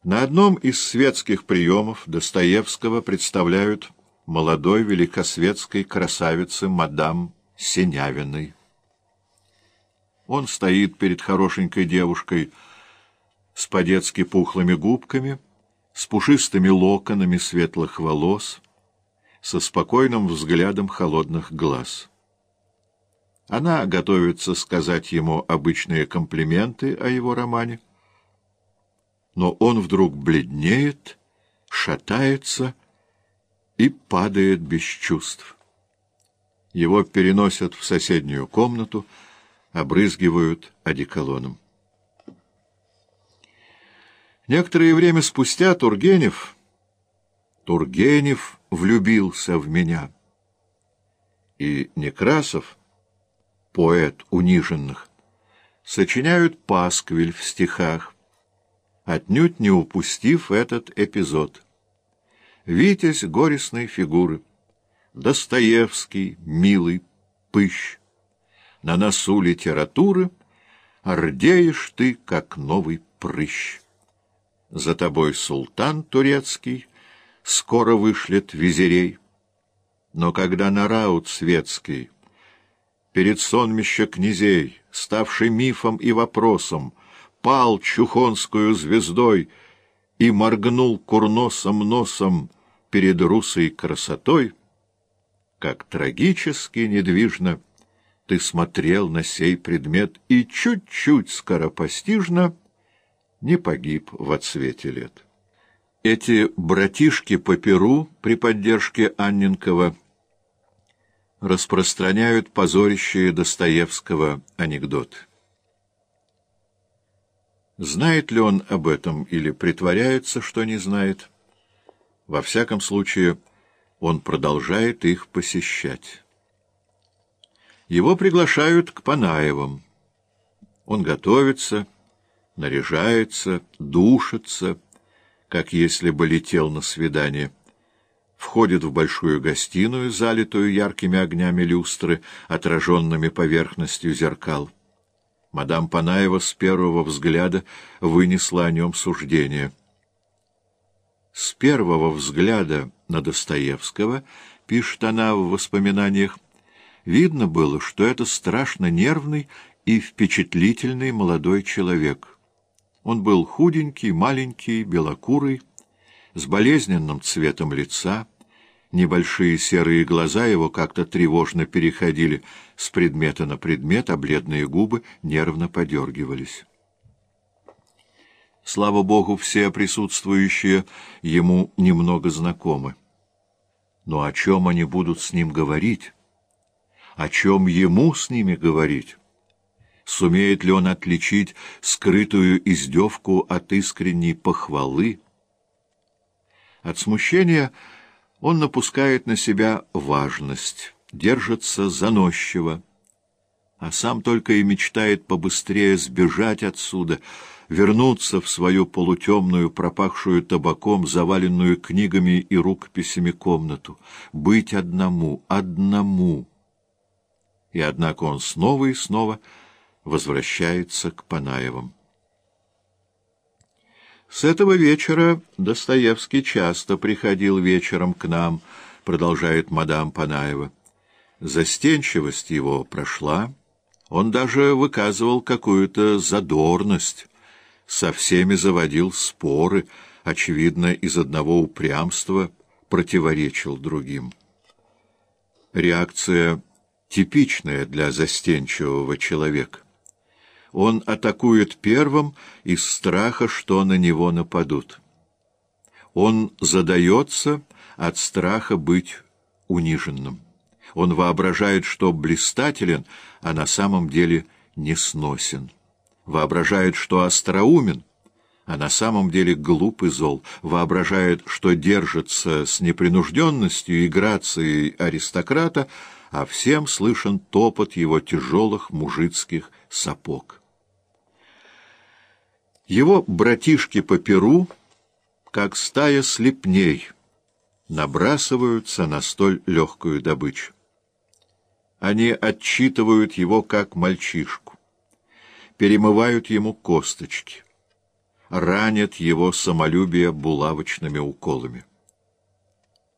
На одном из светских приемов Достоевского представляют молодой великосветской красавице мадам Синявиной. Он стоит перед хорошенькой девушкой с по-детски пухлыми губками, с пушистыми локонами светлых волос, со спокойным взглядом холодных глаз. Она готовится сказать ему обычные комплименты о его романе, но он вдруг бледнеет, шатается и падает без чувств. Его переносят в соседнюю комнату, обрызгивают одеколоном. Некоторое время спустя Тургенев влюбился в меня. И Некрасов, поэт униженных, сочиняют пасквиль в стихах, отнюдь не упустив этот эпизод. Витязь горестной фигуры, Достоевский, милый пыщ, на носу литературы ордеешь ты, как новый прыщ. За тобой султан турецкий скоро вышлет визирей, но когда на раут светский, перед сонмища князей, ставший мифом и вопросом, пал чухонскую звездой и моргнул курносым носом перед русой красотой, как трагически недвижно ты смотрел на сей предмет и чуть-чуть скоропостижно не погиб во цвете лет. Эти братишки по перу при поддержке Анненкова распространяют позорящие Достоевского анекдоты. Знает ли он об этом или притворяется, что не знает? Во всяком случае, он продолжает их посещать. Его приглашают к Панаевым. Он готовится, наряжается, душится, как если бы летел на свидание. Входит в большую гостиную, залитую яркими огнями люстры, отраженными поверхностью зеркал. Мадам Панаева с первого взгляда вынесла о нем суждение. С первого взгляда на Достоевского, пишет она в воспоминаниях, видно было, что это страшно нервный и впечатлительный молодой человек. Он был худенький, маленький, белокурый, с болезненным цветом лица. Небольшие серые глаза его как-то тревожно переходили с предмета на предмет, а бледные губы нервно подергивались. Слава Богу, все присутствующие ему немного знакомы. Но о чем они будут с ним говорить? О чем ему с ними говорить? Сумеет ли он отличить скрытую издевку от искренней похвалы? От смущения он напускает на себя важность, держится заносчиво, а сам только и мечтает побыстрее сбежать отсюда, вернуться в свою полутемную, пропахшую табаком, заваленную книгами и рукописями комнату, быть одному. И однако он снова и снова возвращается к Панаевым. С этого вечера Достоевский часто приходил вечером к нам, продолжает мадам Панаева. Застенчивость его прошла, он даже выказывал какую-то задорность, со всеми заводил споры, очевидно, из одного упрямства противоречил другим. Реакция типичная для застенчивого человека. Он атакует первым из страха, что на него нападут. Он задается от страха быть униженным. Он воображает, что блистателен, а на самом деле несносен. Воображает, что остроумен, а на самом деле глуп и зол. Воображает, что держится с непринужденностью и грацией аристократа, а всем слышен топот его тяжелых мужицких сапог. Его братишки по перу, как стая слепней, набрасываются на столь легкую добычу. Они отчитывают его как мальчишку, перемывают ему косточки, ранят его самолюбие булавочными уколами.